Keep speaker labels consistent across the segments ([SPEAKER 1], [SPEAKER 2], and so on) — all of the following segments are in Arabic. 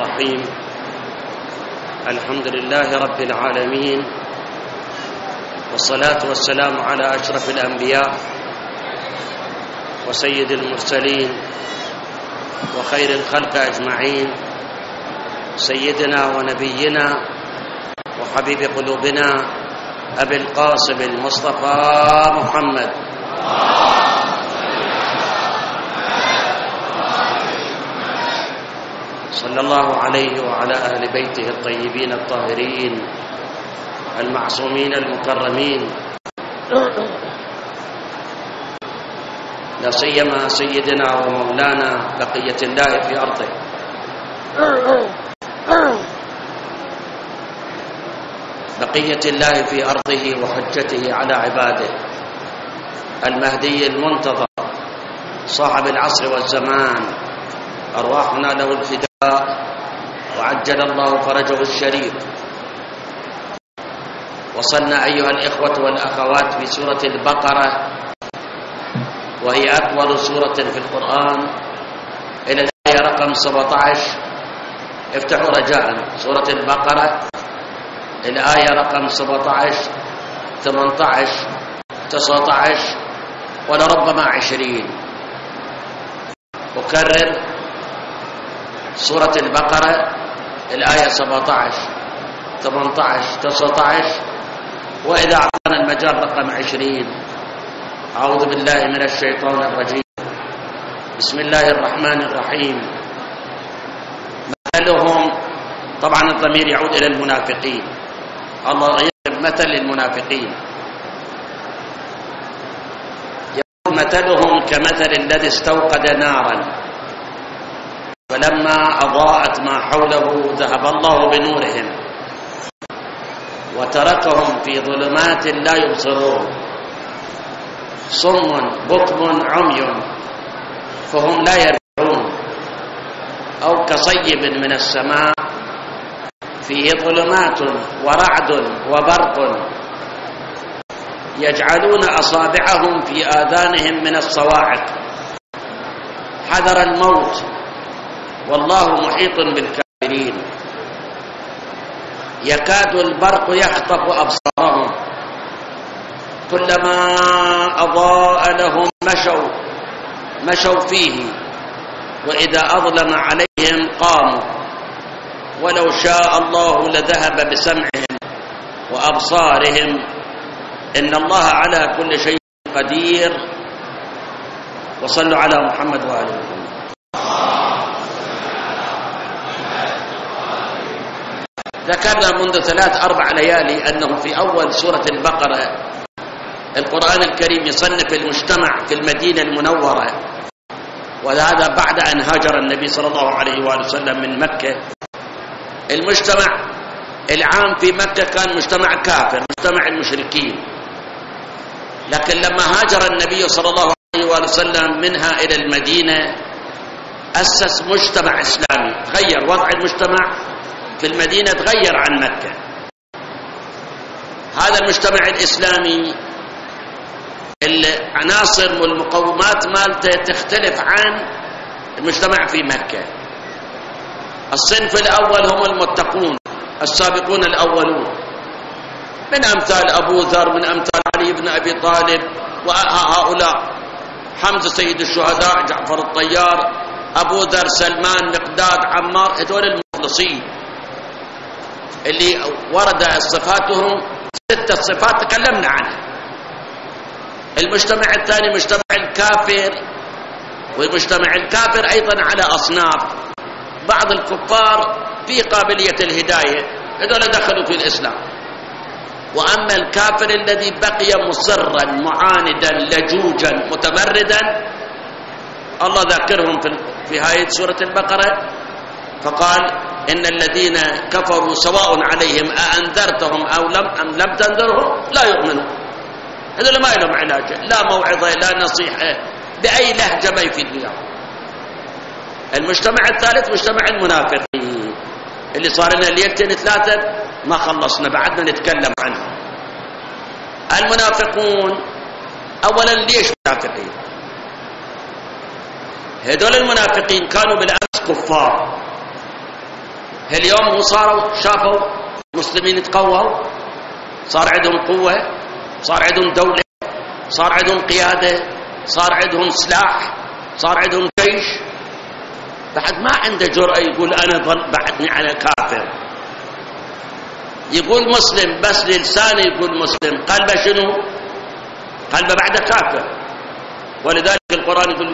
[SPEAKER 1] الرحيم. الحمد لله رب العالمين، والصلاة والسلام على أشرف الأنبياء وسيد المرسلين وخير الخلق أجمعين، سيدنا ونبينا وحبيب قلوبنا أبي القاسم المصطفى محمد صلى الله عليه وعلى أهل بيته الطيبين الطاهرين المعصومين المكرمين، لا سيما سيدنا ومولانا بقية الله في أرضه بقية الله في أرضه وحجته على عباده، المهدي المنتظر صاحب العصر والزمان، أرواحنا له الفداء وعجل الله فرجه الشريف. وصلنا أيها الإخوة والأخوات في سورة البقرة، وهي أطول سورة في القرآن، إلى الآية رقم 17. افتحوا رجاء سورة البقرة، الآية رقم 17 18 19 ولربما 20. أكرر سورة البقرة، الآية 17 18 19 وإذا أعطانا المجال رقم 20. أعوذ بالله من الشيطان الرجيم. بسم الله الرحمن الرحيم. مثلهم، طبعا الضمير يعود إلى المنافقين، الله يضرب مثل للمنافقين، يقول مثلهم كمثل الذي استوقد نارا فلما أضاءت ما حوله ذهب الله بنورهم وتركهم في ظلمات لا يبصرون، صم بكم عمي فهم لا يرجعون، أو كصيب من السماء فيه ظلمات ورعد وبرق يجعلون أصابعهم في آذانهم من الصواعق حذر الموت والله محيط بالكافرين، يكاد البرق يخطف أبصارهم كلما أضاء لهم مشوا فيه وإذا أظلم عليهم قاموا ولو شاء الله لذهب بسمعهم وأبصارهم إن الله على كل شيء قدير. وصلوا على محمد وآله محمد. ذكرنا منذ 3-4 ليالي أنه في أول سورة البقرة القرآن الكريم يصنف المجتمع في المدينة المنورة، وهذا بعد أن هاجر النبي صلى الله عليه وآله وسلم من مكة. المجتمع العام في مكة كان مجتمع كافر، مجتمع المشركين، لكن لما هاجر النبي صلى الله عليه وآله وسلم منها إلى المدينة أسس مجتمع إسلامي، تغير وضع المجتمع في المدينة، تغير عن مكة. هذا المجتمع الإسلامي العناصر والمقومات مالته تختلف عن المجتمع في مكة. الصنف الأول هم المتقون السابقون الأولون، من أمثال أبو ذر، من أمثال علي بن أبي طالب، وهؤلاء حمزة سيد الشهداء، جعفر الطيار، أبو ذر، سلمان، مقداد، عمار، هذول المخلصين اللي ورد صفاتهم 6 صفات تكلمنا عنها. المجتمع الثاني مجتمع الكافر، والمجتمع الكافر أيضا على أصناف، بعض الكفار في قابلية الهداية، هذول دخلوا في الإسلام. وأما الكافر الذي بقي مصرا معاندا لجوجا متمردا، الله ذاكرهم في هاي سورة البقرة فقال إن الذين كفروا سواء عليهم أأنذرتهم أم لم تنذرهم لا يؤمنون. هذول ما لهم علاج، لا موعظة لا نصيحة بأي لهجة ما يفيد بها. المجتمع الثالث مجتمع المنافقين اللي صار لنا ليلتين 3 ما خلصنا، بعدنا نتكلم عنه. المنافقون أولا ليش منافقين؟ هذول المنافقين كانوا بالأمس كفار، اليوم وصاروا شافوا المسلمين يتقووا، صار عندهم قوة، صار عندهم دولة، صار عندهم قيادة، صار عندهم سلاح، صار عندهم جيش، بعد ما عنده جرأة يقول أنا بعدني على كافر. يقول مسلم بس للسانه يقول مسلم، قلبه شنو؟ قلبه بعد كافر. ولذلك القرآن يقول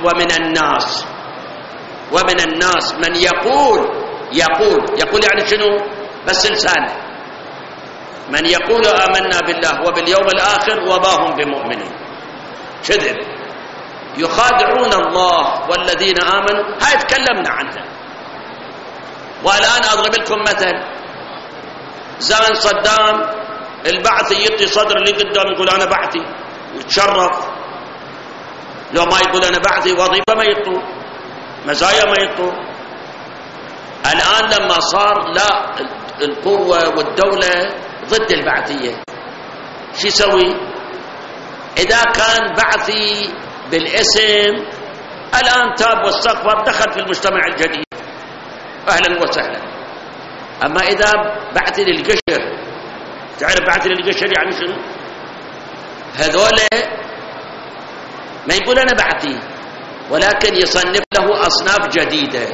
[SPEAKER 1] ومن الناس من يقول يعني شنو؟ بس لسانه، من يقول آمنا بالله وباليوم الآخر وما هم بمؤمنين، كذب، يخادعون الله والذين آمنوا. هاي تكلمنا عنها. والآن أضرب لكم مثل. زمان صدام البعث يطي صدر اللي قدام يقول أنا بعثي ويتشرف، لو ما يقول أنا بعثي وظيفة ما يطوا، مزايا ما يطوا. الآن لما صار لا القوة والدولة ضد البعثية، شو يسوي؟ إذا كان بعثي بالاسم الآن تاب واستغفر، دخل في المجتمع الجديد، أهلا وسهلا. أما إذا بعثي للقشر، تعرف بعثي للقشر يعني شنو؟ هذول ما يقول أنا بعثي، ولكن يصنف له أصناف جديدة.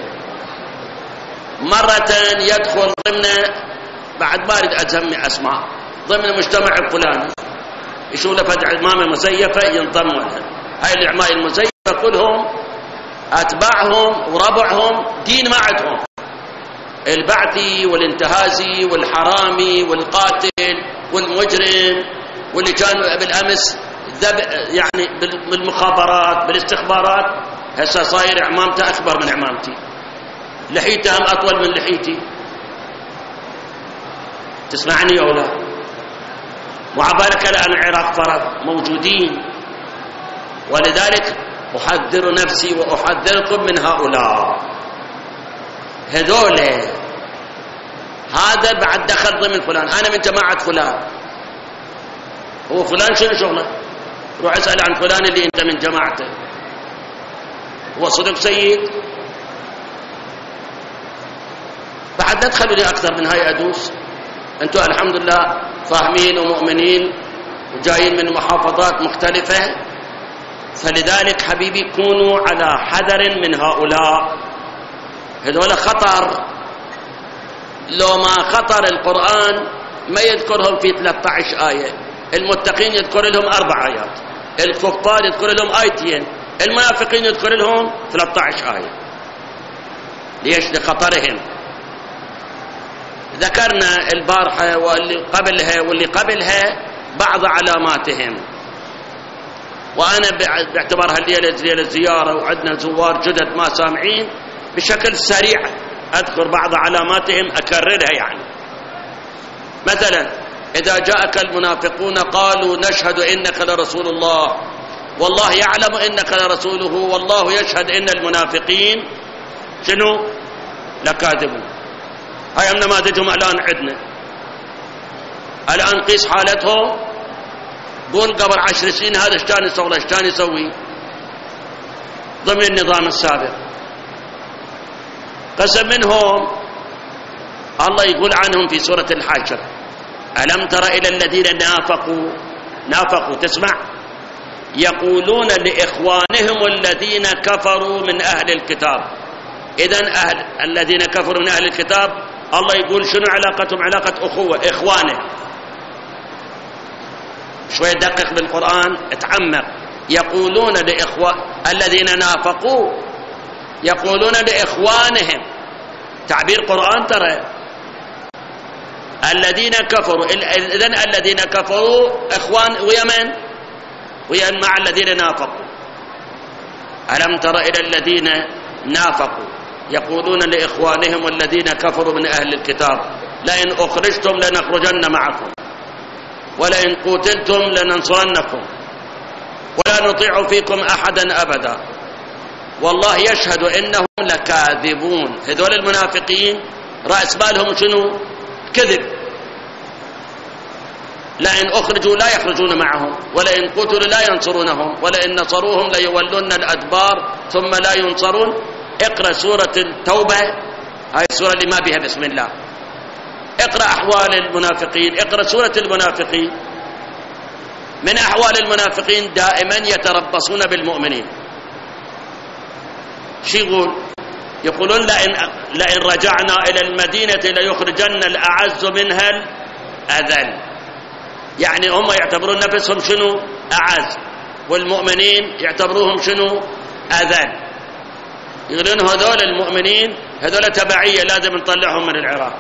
[SPEAKER 1] مرة يدخل ضمن، بعد ما أريد أسمي أسماء، ضمن المجتمع الفلاني يشوف له فتح عمامة مزيفة ينضم لها. هاي العماء المزيفة كلهم أتباعهم وربعهم دين ما عندهم، البعثي والانتهازي والحرامي والقاتل والمجرم واللي كان بالأمس يعني بالمخابرات بالاستخبارات، هسه صاير عمامته أكبر من عمامتي، لحيته هم أطول من لحيتي. تسمعني أو لا؟ وعبالك الآن العراق فرق موجودين. ولذلك أحذر نفسي وأحذركم من هؤلاء. هذول هذا بعد دخل ضمن فلان، أنا من جماعة فلان. هو فلان شنو شغله؟ روح اسأل عن فلان اللي أنت من جماعته، هو صدق سيد؟ بعد لا تخلوا لي أكثر من هاي أدوس. أنتم الحمد لله فاهمين ومؤمنين وجايين من محافظات مختلفة، فلذلك حبيبي كونوا على حذر من هؤلاء. هذول خطر. لو ما خطر القرآن ما يذكرهم في 13 آية، المتقين يذكر لهم 4 آيات، الكفار يذكر لهم آيتين، المنافقين يذكر لهم 13 آية. ليش؟ لخطرهم. ذكرنا البارحة واللي قبلها بعض علاماتهم، وأنا باعتبارها الليلة زيارة وعندنا زوار جدد ما سامعين، بشكل سريع أذكر بعض علاماتهم أكررها. يعني مثلا إذا جاءك المنافقون قالوا نشهد إنك لرسول الله والله يعلم إنك لرسوله والله يشهد إن المنافقين شنو؟ لكاذبون. هاي نماذجهم الآن عندنا. الآن قيس حالتهم، قول قبل 10 سنين هذا ايش كان يسوي، ايش كان يسوي ضمن النظام السابق. قسم منهم الله يقول عنهم في سورة الحشر: ألم تر إلى الذين نافقوا تسمع، يقولون لإخوانهم الذين كفروا من أهل الكتاب. إذن الذين كفروا من أهل الكتاب الله يقول شنو علاقتهم؟ علاقة أخوة، إخوانه. شوية دقق بالقرآن، اتعمق. يقولون الذين نافقوا يقولون لإخوانهم، تعبير قرآن ترى. الذين كفروا، إذن الذين كفروا إخوان ويا مع الذين نافقوا. ألم تر إلى الذين نافقوا يقولون لإخوانهم الذين كفروا من أهل الكتاب لئن أخرجتم لنخرجن معكم ولئن قتلتم لننصرنكم ولا نطيع فيكم أحدا أبدا والله يشهد إنهم لكاذبون. هذول المنافقين رأس بالهم شنو؟ كذب. لئن أخرجوا لا يخرجون معهم ولئن قتلوا لا ينصرونهم ولئن نصروهم ليولون الأدبار ثم لا ينصرون. اقرأ سورة التوبة هاي السورة اللي ما بها بسم الله. اقرأ أحوال المنافقين، اقرأ سورة المنافقين. من أحوال المنافقين دائما يتربصون بالمؤمنين. شو يقولون لئن رجعنا إلى المدينة ليخرجن الأعز منها الأذل. يعني هم يعتبرون نفسهم شنو؟ أعز، والمؤمنين يعتبروهم شنو؟ أذل. يقولون هذول المؤمنين هذول تبعية لازم نطلعهم من العراق.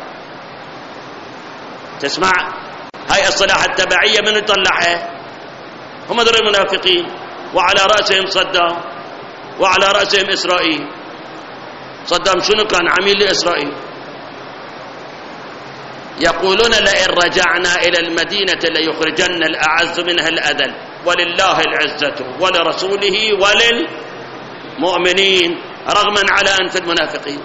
[SPEAKER 1] تسمع هاي الصلاح التبعية من يطلعها؟ هم هذول المنافقين، وعلى رأسهم صدام، وعلى رأسهم إسرائيل. صدام شنو كان؟ عميل لإسرائيل. يقولون لئن رجعنا إلى المدينة ليخرجن الأعز منها الأذل ولله العزة ولرسوله وللمؤمنين رغما على أنف المنافقين.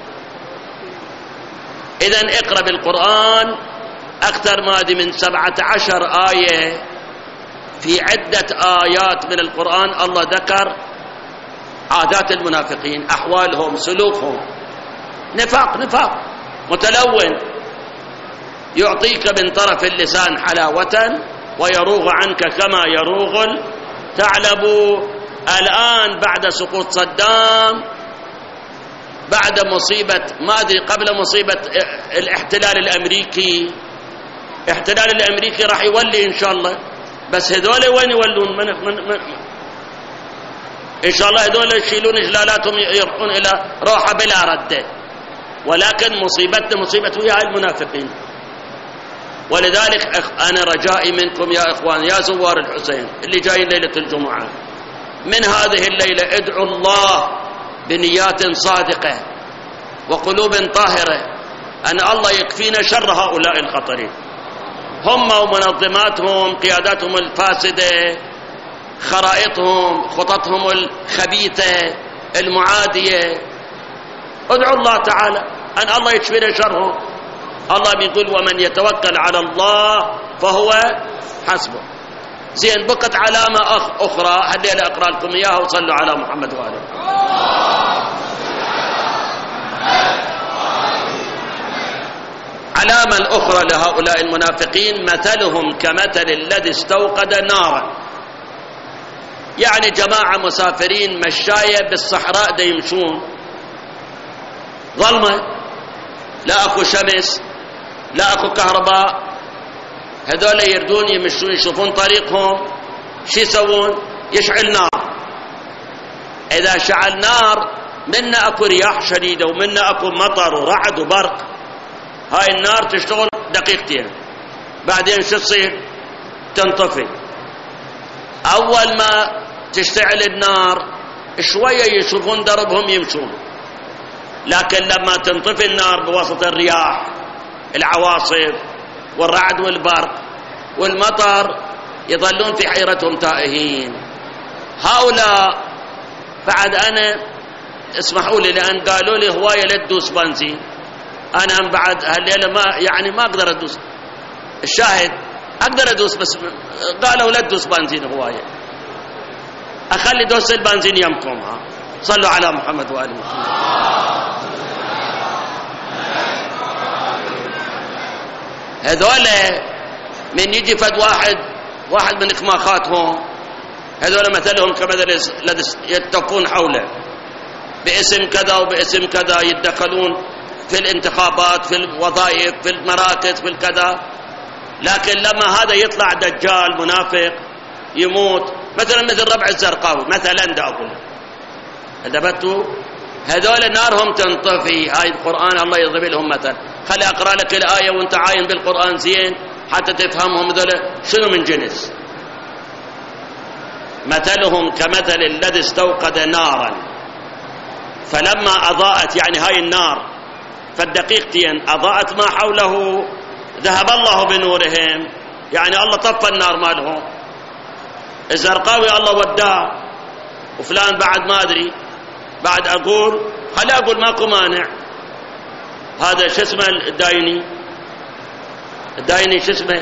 [SPEAKER 1] إذن اقرأ بالقرآن أكثر ما من 17 آية. في عدة آيات من القرآن الله ذكر عادات المنافقين، أحوالهم، سلوكهم. نفاق متلون، يعطيك من طرف اللسان حلاوة ويروغ عنك كما يروغ الثعلب. الآن بعد سقوط صدام، بعد مصيبة ما أدري قبل مصيبة الاحتلال الأمريكي، الاحتلال الأمريكي راح يولي إن شاء الله، بس هذول وين يولون؟ من إن شاء الله هذول يشيلون إجلالاتهم يروحون إلى روحة بلا ردة. ولكن مصيبتنا مصيبة ويا المنافقين. ولذلك أنا رجائي منكم يا إخوان يا زوار الحسين اللي جايين ليلة الجمعة، من هذه الليلة ادعوا الله بنيات صادقة وقلوب طاهرة أن الله يكفينا شر هؤلاء الخطرين. هم ومنظماتهم، قياداتهم الفاسدة، خرائطهم، خططهم الخبيثة المعادية. ادعوا الله تعالى أن الله يكفينا شرهم. الله بيقول ومن يتوكل على الله فهو حسبه. زين، بقت علامة أخرى هدينا أقرأ لكم إياها وصلوا على محمد وآله. علامة الأخرى لهؤلاء المنافقين مثلهم كمثل الذي استوقد نارا. يعني جماعة مسافرين مشاية بالصحراء دا يمشون، ظلمة، لا أكو شمس، لا أكو كهرباء. هذول يردون يمشون يشوفون طريقهم، شو يسوون؟ يشعل نار. إذا شعل نار منا أكو رياح شديدة ومنا أكو مطر ورعد وبرق، هاي النار تشتغل دقيقتين بعدين شو تصير؟ تنطفي. أول ما تشتعل النار شوية يشوفون دربهم يمشون، لكن لما تنطفي النار بوسط الرياح، العواصف والرعد والبرق والمطر، يظلون في حيرتهم تائهين. هؤلاء بعد أنا اسمحوا لي لأن قالوا لي هواية لا تدوس بنزين، أنا بعد هالليلة ما أقدر أدوس. الشاهد أقدر أدوس بس قالوا لا تدوس بنزين هواية، أخلي دوس البنزين يمكم. صلوا على محمد وآل محمد. هذول من يجي فد واحد من إخماخاتهم، هذول مثلهم كمثل الذي يتقون حوله باسم كذا وباسم كذا، يتدخلون في الانتخابات، في الوظائف، في المراكز، في الكذا. لكن لما هذا يطلع دجال منافق يموت، مثلا مثل ربع الزرقاوي مثلا، دا أقول هدبتوا هذول نارهم تنطفي. هاي القرآن الله يضرب لهم مثل. خلي أقرأ لك الآية وانت عاين بالقرآن زين حتى تفهمهم هذول شنو من جنس. مثلهم كمثل الذي استوقد نارا فلما أضاءت، يعني هاي النار فالدقيقتين أضاءت ما حوله ذهب الله بنورهم، يعني الله طفى النار مالهم. الزرقاوي الله وداه، وفلان بعد ما أدري، بعد أقول خلي أقول ماكو مانع. هذا شو اسمه الدايني شو اسمه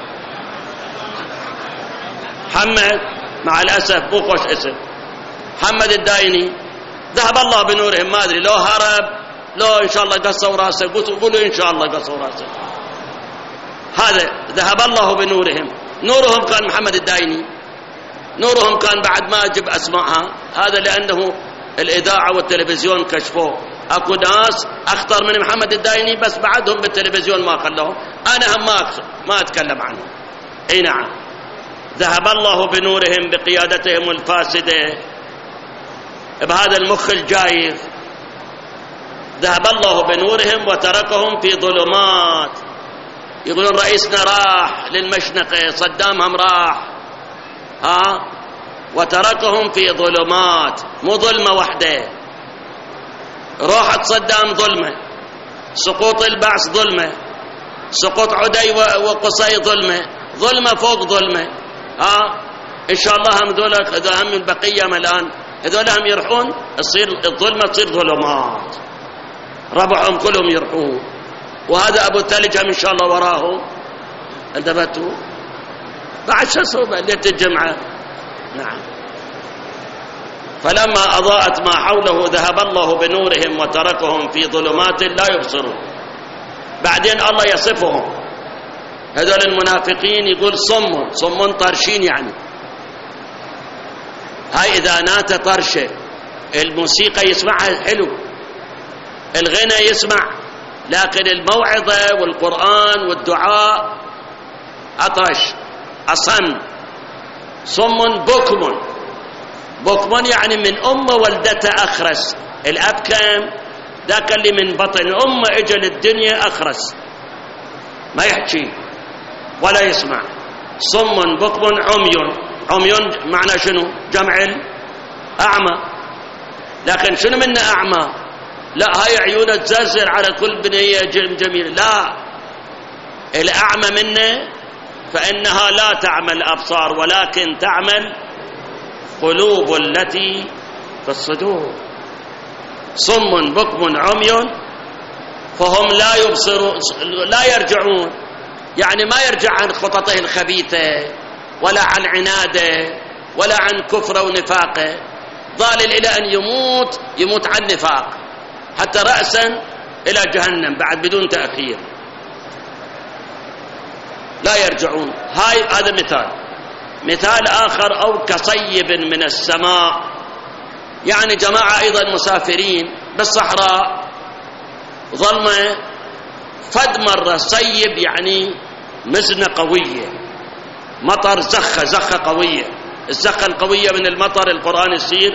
[SPEAKER 1] محمد، مع الأسف مو خوش اسم، محمد الدايني ذهب الله بنورهم. ما أدري لو هرب لا إن شاء الله قصوا راسه، قولوا إن شاء الله قصوا راسه. هذا ذهب الله بنورهم. نورهم كان محمد الدايني، نورهم كان بعد ما أجب أسمائها، هذا لأنه الإذاعة والتلفزيون كشفوه. أكو ناس أخطر من محمد الدايني بس بعدهم بالتلفزيون ما خلوهم، أنا هم ما أتكلم عنهم. أي نعم، ذهب الله بنورهم بقيادتهم الفاسدة بهذا المخ الجايف، ذهب الله بنورهم وتركهم في ظلمات. يقولون رئيسنا راح للمشنقة، صدام هم راح، وتركهم في ظلمات. مو ظلمة وحدة، روحة صدام ظلمة، سقوط البعث ظلمة، سقوط عدي وقصي ظلمة، ظلمة فوق ظلمة. إن شاء الله هم ذولا هم البقية الآن هذولا هم يرحون، تصير الظلمة تصير ظلمات، ربعهم كلهم يرحون. وهذا أبو الثلج هم إن شاء الله وراهم. انتبهتوا؟ بعد شو صوبة ليلة الجمعة. نعم. فلما أضاءت ما حوله ذهب الله بنورهم وتركهم في ظلمات لا يبصرون. بعدين الله يصفهم، هذول المنافقين يقول صم طرشين. يعني هاي إذا نات طرشة، الموسيقى يسمعها حلو، الغنى يسمع، لكن الموعظة والقرآن والدعاء عطش، أصم. صم بكم يعني من أمه ولدته أخرس. الأب كان ذاك اللي من بطن أمه إجا للدنيا أخرس، ما يحكي ولا يسمع. صم بكم عمي معنى شنو؟ جمع أعمى. لكن شنو منه أعمى؟ لا هاي عيونه تزرزر على كل بنية جميل، لا، الأعمى منه فإنها لا تعمل الأبصار ولكن تعمل قلوب التي في الصدور. صم بكم عمي فهم لا يبصرون، لا يرجعون، يعني ما يرجع عن خططه الخبيثة ولا عن عناده ولا عن كفره ونفاقه، ضال إلى أن يموت عن نفاق حتى رأسا إلى جهنم بعد بدون تأخير، لا يرجعون. هذا مثال آخر. أو كصيب من السماء، يعني جماعة أيضا مسافرين بالصحراء ظلمة، فد مرة صيب يعني مزنة قوية، مطر زخة قوية. الزخة القوية من المطر القرآن يصير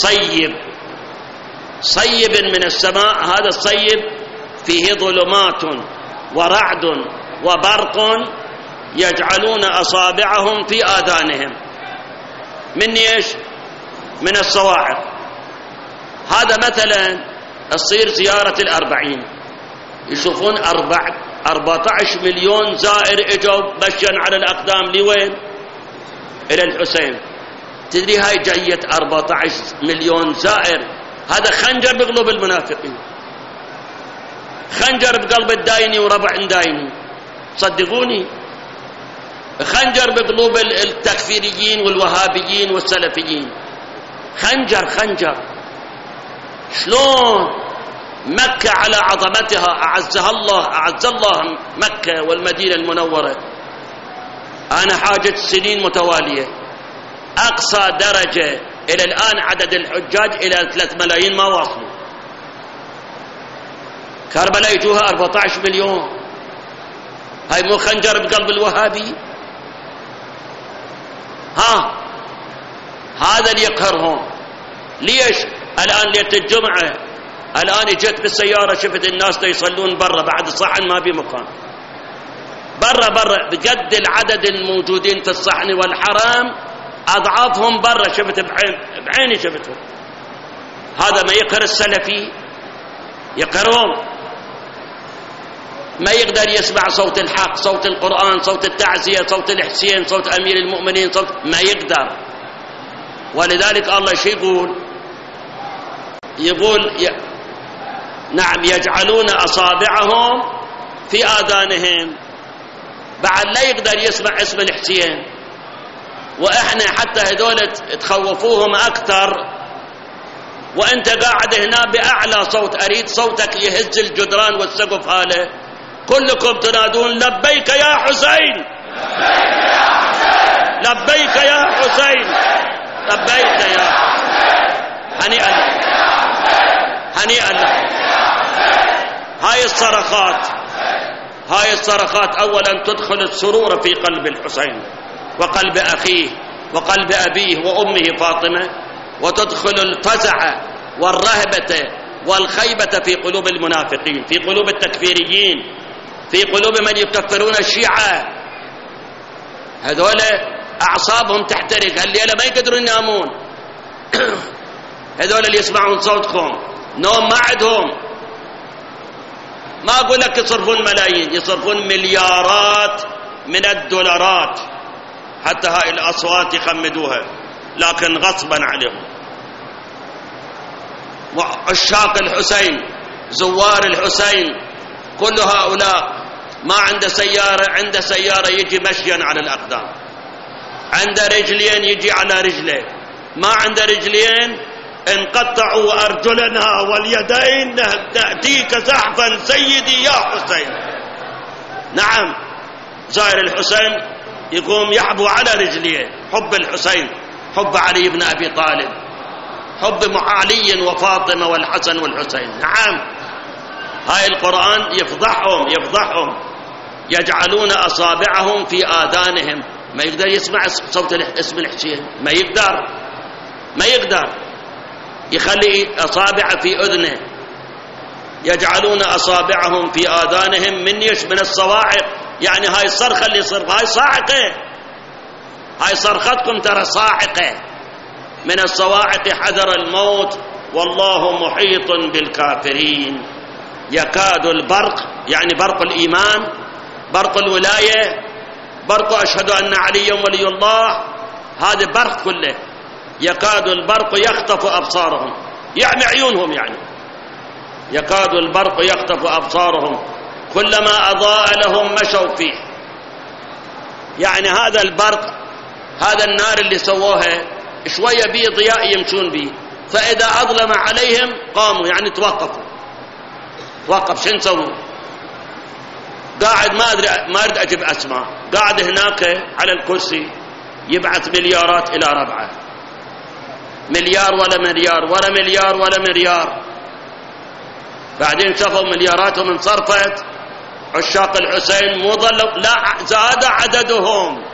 [SPEAKER 1] صيب من السماء. هذا الصيب فيه ظلمات ورعد وبرق يجعلون أصابعهم في آذانهم من إيش؟ من الصواعق. هذا مثلا تصير زيارة 40، يشوفون 14 مليون زائر اجوا مشيا على الأقدام لوين؟ إلى الحسين. تدري هاي جاية 14 مليون زائر، هذا خنجر بقلوب المنافقين، خنجر بقلب الدايني وربع دايني، صدقوني، خنجر بقلوب التكفيريين والوهابيين والسلفيين، خنجر. شلون مكة على عظمتها أعز الله مكة والمدينة المنورة. أنا حاجة سنين متوالية، أقصى درجة إلى الآن عدد الحجاج إلى 3 ملايين ما واصلوا. كربلاء يجوها 14 مليون، هاي مو خنجر بقلب الوهابي؟ هذا اللي يقهرهم. ليش؟ الآن ليلة الجمعة، الآن جيت بالسيارة شفت الناس يصلون برا بعد الصحن ما في مكان، برا بقد العدد الموجودين في الصحن والحرام أضعافهم برا، شفت بعيني شفتهم. هذا ما يقهر السلفي؟ يقهرهم، ما يقدر يسمع صوت الحق، صوت القرآن، صوت التعزية، صوت الحسين، صوت أمير المؤمنين، ما يقدر. ولذلك الله شو يقول نعم يجعلون أصابعهم في آذانهم، بعد لا يقدر يسمع اسم الحسين. وإحنا حتى هذول تخوفوهم أكثر وانت قاعد هنا بأعلى صوت، أريد صوتك يهز الجدران والسقف هاله، كلكم تنادون لبيك يا حسين، لبيك يا حسين، لبيك يا حسين. هنيئا لك، هنيئا لك. هاي الصرخات أولا تدخل السرور في قلب الحسين وقلب أخيه وقلب أبيه وأمه فاطمة، وتدخل الفزع والرهبة والخيبة في قلوب المنافقين، في قلوب التكفيريين، في قلوب من يكفرون الشيعة. هذول أعصابهم تحترق، هالليلة ما يقدرون ينامون. هذول اللي يسمعون صوتكم نوم ما عندهم. ما أقول لك يصرفون ملايين، يصرفون مليارات من الدولارات حتى هاي الأصوات يخمدوها، لكن غصبا عليهم. عشاق الحسين، زوار الحسين، كل هؤلاء ما عنده سيارة، عنده سيارة يجي مشيا على الأقدام، عنده رجلين يجي على رجليه، ما عنده رجلين انقطعوا أرجلنا واليدين نأتيك زحفا سيدي يا حسين. نعم، زائر الحسين يقوم يحبو على رجليه، حب الحسين، حب علي بن أبي طالب، حب علي وفاطمة والحسن والحسين. نعم، هاي القرآن يفضحهم، يجعلون أصابعهم في آذانهم. ما يقدر يسمع صوت اسم الحسين، ما يقدر يخلي أصابع في أذنه. يجعلون أصابعهم في آذانهم من الصواعق. يعني هاي الصرخة اللي صرخ هاي صاعقة، هاي صرختكم ترى صاعقة من الصواعق. حذر الموت والله محيط بالكافرين. يكاد البرق، يعني برق الإيمان، برق الولاية، برق أشهد أن عليا ولي الله، هذا برق كله. يكاد البرق يخطف أبصارهم، يعني عيونهم، يعني يكاد البرق يخطف أبصارهم كلما أضاء لهم مشوا فيه. يعني هذا البرق، هذا النار اللي سووها شوية بيه ضياء يمشون بيه، فإذا أظلم عليهم قاموا، يعني توقف. شو نسوي؟ قاعد ما أريد أجيب أسماء، قاعد هناك على الكرسي يبعث مليارات إلى ربعه، مليار ولا مليار ولا مليار ولا مليار. بعدين شافوا ملياراتهم انصرفت، عشاق الحسين مو ظلوا، لا زاد عددهم،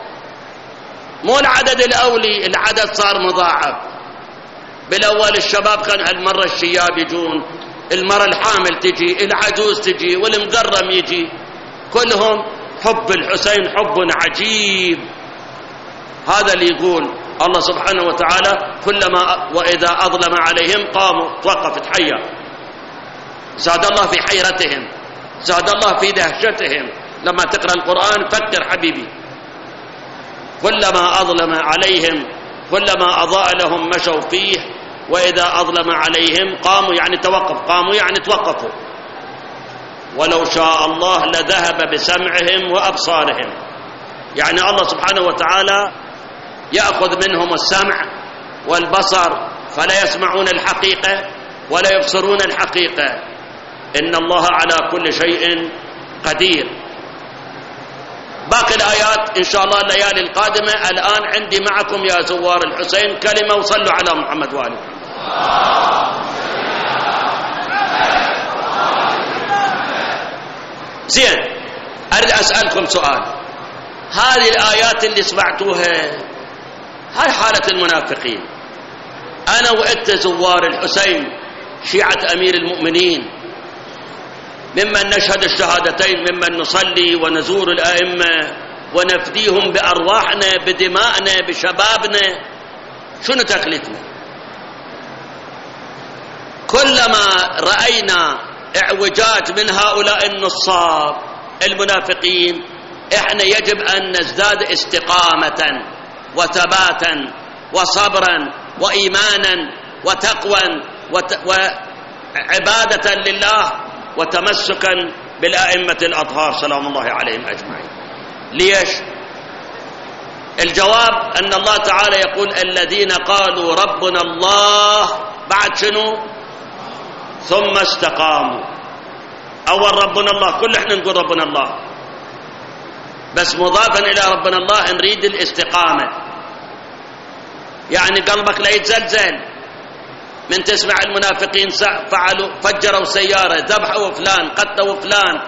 [SPEAKER 1] مو العدد الأولي، العدد صار مضاعف. بالأول الشباب كان هالمرة الشياب يجون، المرة الحامل تجي، العجوز تجي، والمقرم يجي، كلهم حب الحسين حب عجيب. هذا اللي يقول الله سبحانه وتعالى كلما وإذا أظلم عليهم قاموا، توقف، تحيا. زاد الله في حيرتهم، زاد الله في دهشتهم. لما تقرأ القرآن فكر حبيبي، كلما أظلم عليهم كلما أضاء لهم مشوا فيه، وإذا أظلم عليهم قاموا، يعني توقف، قاموا يعني توقفوا. ولو شاء الله لذهب بسمعهم وأبصارهم. يعني الله سبحانه وتعالى يأخذ منهم السمع والبصر فلا يسمعون الحقيقة ولا يبصرون الحقيقة. إن الله على كل شيء قدير. باقي الآيات إن شاء الله الليالي القادمة. الآن عندي معكم يا زوار الحسين كلمة، وصلوا على محمد وآله. زين، أريد أسألكم سؤال. هذه الآيات اللي سمعتوها هاي حالة المنافقين. أنا وأنت زوار الحسين شيعة أمير المؤمنين، ممن نشهد الشهادتين، ممن نصلي ونزور الأئمة ونفديهم بأرواحنا بدمائنا بشبابنا، شنو تكلفنا؟ كلما رأينا اعوجاج من هؤلاء النصاب المنافقين، احنا يجب أن نزداد استقامة وثباتا وصبرا وإيمانا وتقوى وعبادة لله وتمسكا بالأئمة الأطهار سلام الله عليهم أجمعين. ليش؟ الجواب أن الله تعالى يقول الذين قالوا ربنا الله بعد شنو؟ ثم استقاموا. أول ربنا الله، كل احنا نقول ربنا الله، بس مضافا إلى ربنا الله نريد الاستقامة. يعني قلبك لا يتزلزل من تسمع المنافقين فعلوا فجروا سيارة، ذبحوا فلان، قتلوا فلان،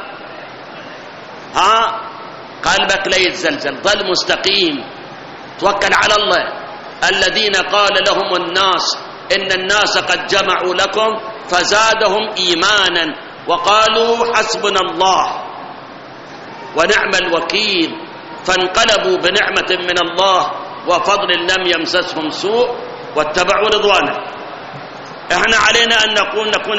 [SPEAKER 1] قلبك لا يتزلزل، ظل مستقيم، توكل على الله. الذين قال لهم الناس إن الناس قد جمعوا لكم فزادهم إيمانا وقالوا حسبنا الله ونعم الوكيل، فانقلبوا بنعمة من الله وفضل لم يمسسهم سوء واتبعوا رضوانه. احنا علينا أن نكون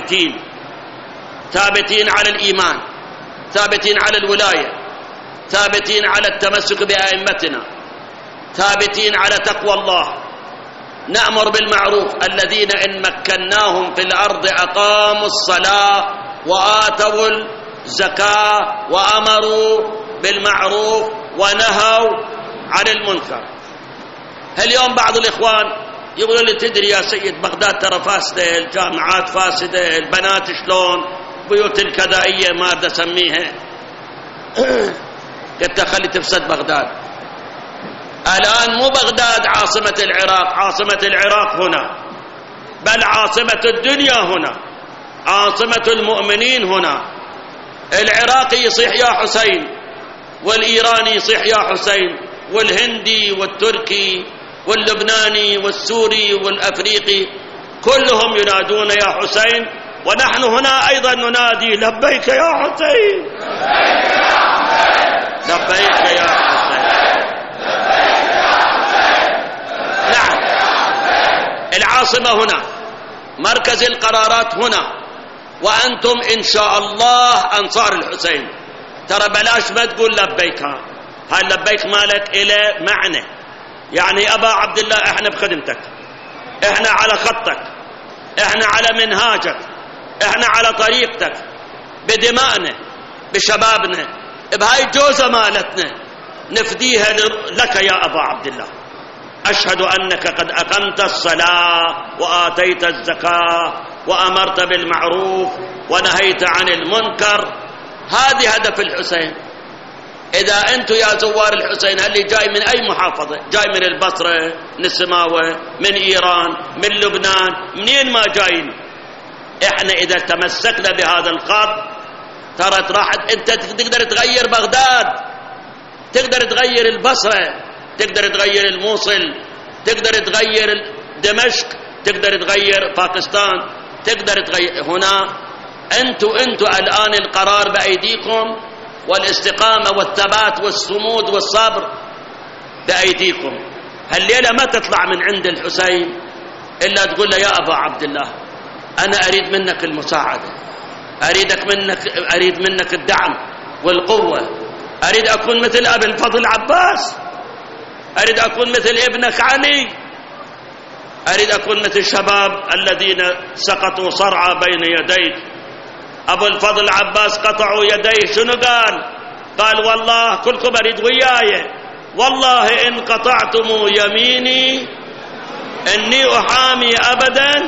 [SPEAKER 1] ثابتين على الإيمان، ثابتين على الولاية، ثابتين على التمسك بأئمتنا، ثابتين على تقوى الله، نأمر بالمعروف. الذين إن مكناهم في الأرض أقاموا الصلاة وآتوا الزكاة وأمروا بالمعروف ونهوا عن المنكر. اليوم بعض الإخوان يقولوا لي تدري يا سيد بغداد ترى فاسدة، الجامعات فاسدة، البنات شلون، بيوت الكذائية ما أدري أسميها. قلت خلي تفسد بغداد. الآن مو بغداد عاصمة العراق، عاصمة العراق هنا، بل عاصمة الدنيا هنا، عاصمة المؤمنين هنا. العراقي يصيح يا حسين، والإيراني يصيح يا حسين، والهندي والتركي واللبناني والسوري والأفريقي كلهم ينادون يا حسين، ونحن هنا أيضا ننادي لبيك يا حسين، لبيك يا حسين. نعم، العاصمة هنا، مركز القرارات هنا، وأنتم إن شاء الله أنصار الحسين. ترى بلاش ما تقول لبيك، هاي لبيك مالك إلى معنى، يعني أبا عبد الله إحنا بخدمتك، إحنا على خطك، إحنا على منهاجك، إحنا على طريقتك، بدمائنا، بشبابنا، بهاي جوزة مالتنا نفديها لك يا أبا عبد الله. أشهد أنك قد أقمت الصلاة وآتيت الزكاة وأمرت بالمعروف ونهيت عن المنكر. هذه هدف الحسين. إذا أنتم يا زوار الحسين اللي جاي من أي محافظة، جاي من البصرة، من السماوة، من إيران، من لبنان، منين ما جايين، إحنا إذا تمسكنا بهذا الخط ترى راحت. أنت تقدر تغير بغداد، تقدر تغير البصرة، تقدر تغير الموصل، تقدر تغير دمشق، تقدر تغير باكستان، تقدر تغير هنا. أنتوا الآن القرار بأيديكم، والاستقامة والثبات والصمود والصبر بأيديكم. هالليلة ما تطلع من عند الحسين إلا تقول له يا أبا عبد الله أنا أريد منك المساعدة، أريد منك الدعم والقوة، أريد أكون مثل أبي الفضل عباس، أريد أكون مثل ابنك علي، أريد أكون مثل الشباب الذين سقطوا صرعى بين يديك. أبو الفضل عباس قطعوا يديه، شنو قال والله كلكم أريد وياي، والله إن قطعتم يميني إني أحامي أبدا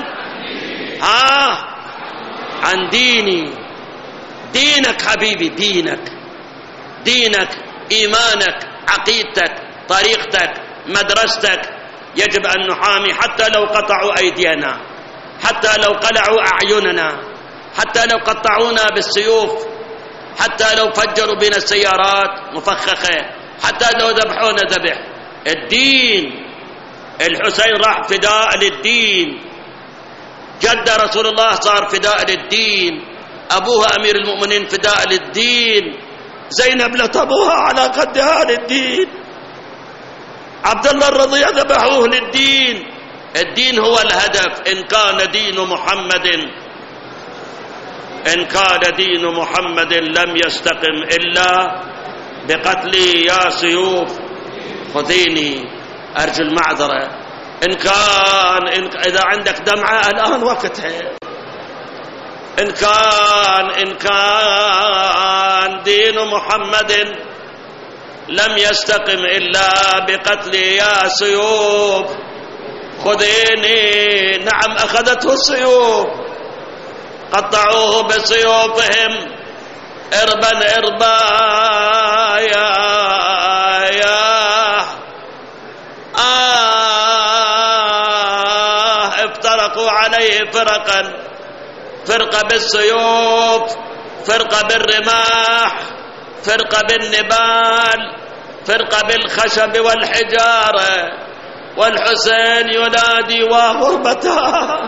[SPEAKER 1] عن ديني. دينك حبيبي، دينك، إيمانك، عقيدتك، طريقتك، مدرستك، يجب أن نحامي حتى لو قطعوا أيدينا، حتى لو قلعوا أعيننا، حتى لو قطعونا بالسيوف، حتى لو فجروا بنا السيارات مفخخة، حتى لو ذبحونا ذبح. الدين، الحسين راح فداء للدين، جد رسول الله صار فداء للدين، أبوها أمير المؤمنين فداء للدين، زينب لطبوها على قدها للدين، عبد الله الرضيع ذبحوه للدين. الدين هو الهدف. إن كان دين محمد لم يستقم إلا بقتلي يا سيوف خذيني، أرجو المعذرة. إذا عندك دمعة الآن وقتها. إن كان دين محمد لم يستقم إلا بقتل يا سيوف خذيني. نعم أخذته السيوف، قطعوه بسيوفهم إربا إربا. افترقوا عليه فرقا، فرقة بالسيوف، فرقة بالرماح، فرقة بالنبال، فرقة بالخشب والحجارة. والحسين ينادي وغربته.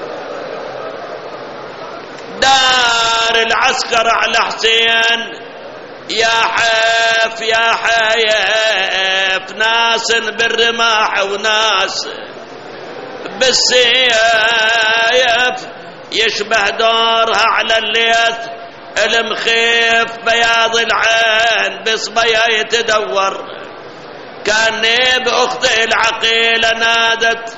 [SPEAKER 1] دار العسكر على حسين، يا حيف يا حيف، ناس بالرماح وناس بالسيف، يشبه دورها على الليث المخيف، بياض العين بصبيها يتدور. كان بأخته العقيلة نادت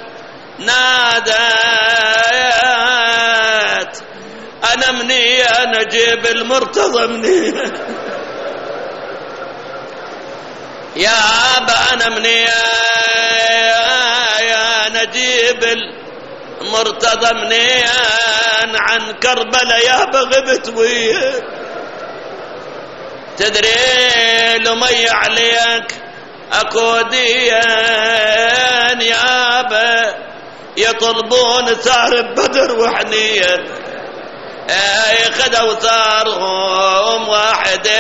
[SPEAKER 1] أنا مني أنا جيب المرتضى مني يا أبا، أنا مني أنا جيب المرتضى مني عن كربلاء يا بغبت ويا. تدري لمي عليك أكوديا يا أبا، يطلبون ثار بدر وحنيا، خذوا ثارهم واحدة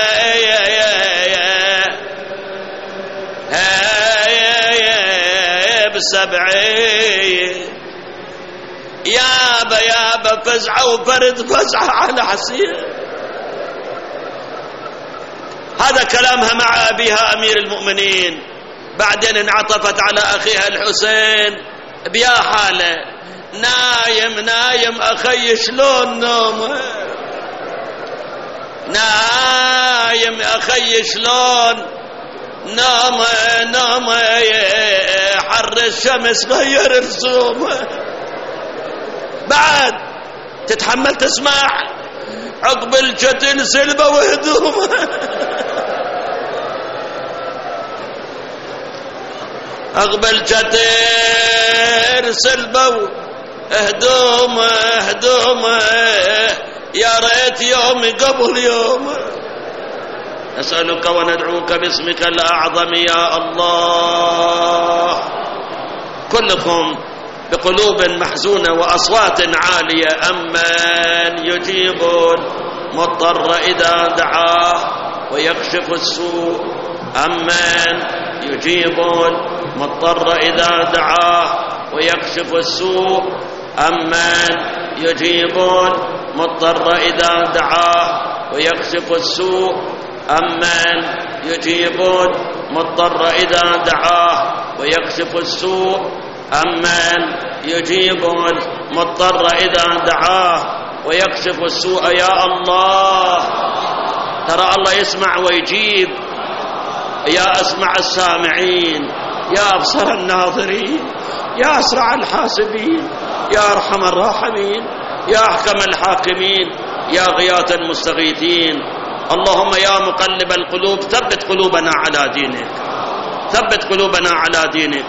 [SPEAKER 1] بالسبعية. يابا فزعة وفرد فزعة على حسين. هذا كلامها مع أبيها أمير المؤمنين. بعدين انعطفت على أخيها الحسين بيا حالة، نايم أخي شلون نوم، نايم أخي شلون نوم، حر الشمس غير رسوم. بعد تتحمل تسمع عقب الجتن سلبة وهدوم. عقب الجتن سلبة وهدوم، يا ريت يوم قبل يوم. نسألك وندعوك باسمك الأعظم يا الله. كلكم بقلوب محزونة وأصوات عالية. أمن يجيب المضطر إذا دعاه ويكشف السوء، أمن يجيب المضطر إذا دعاه ويكشف السوء، أمن يجيب المضطر إذا دعاه ويكشف السوء، أمن يجيب المضطر إذا دعاه ويكشف السوء، أمن يجيب المضطر إذا دعاه ويكشف السوء. يا الله، ترى الله يسمع ويجيب. يا أسمع السامعين، يا أبصر الناظرين، يا أسرع الحاسبين، يا أرحم الراحمين، يا أحكم الحاكمين، يا غياث المستغيثين. اللهم يا مقلب القلوب ثبت قلوبنا على دينك، ثبت قلوبنا على دينك.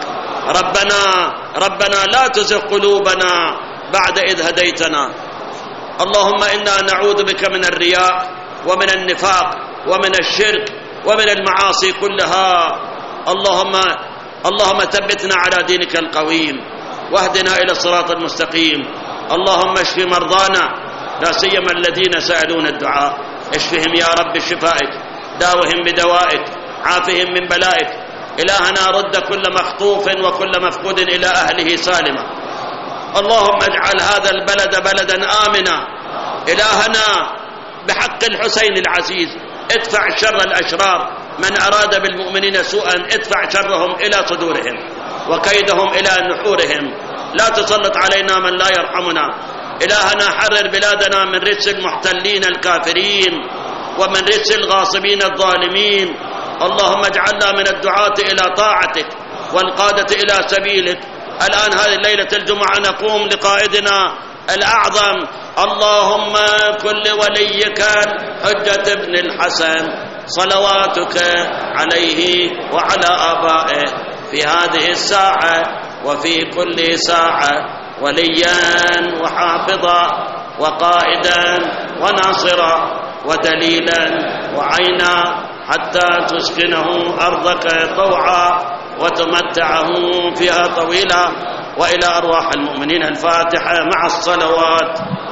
[SPEAKER 1] ربنا لا تزغ قلوبنا بعد إذ هديتنا. اللهم إنا نعوذ بك من الرياء ومن النفاق ومن الشرك ومن المعاصي كلها. اللهم ثبتنا على دينك القويم واهدنا إلى الصراط المستقيم. اللهم اشف مرضانا، لا سيما الذين سألون الدعاء، اشفهم يا رب بشفائك، داوهم بدوائك، عافهم من بلائك. إلهنا رد كل مخطوف وكل مفقود إلى أهله سالما. اللهم اجعل هذا البلد بلدا آمنا. إلهنا بحق الحسين العزيز ادفع شر الأشرار، من أراد بالمؤمنين سوءا ادفع شرهم إلى صدورهم وكيدهم إلى نحورهم. لا تسلط علينا من لا يرحمنا. إلهنا حرر بلادنا من رجس المحتلين الكافرين ومن رجس الغاصبين الظالمين. اللهم اجعلنا من الدعاة إلى طاعتك والقادة إلى سبيلك. الآن هذه الليلة الجمعة نقوم لقائدنا الأعظم. اللهم كن لوليك حجة ابن الحسن صلواتك عليه وعلى آبائه في هذه الساعة وفي كل ساعة وليا وحافظا وقائدا وناصرا ودليلا وعينا، حتى تسكنه أرضك طوعا وتمتعه فيها طويلا. وإلى أرواح المؤمنين الفاتحة مع الصلوات.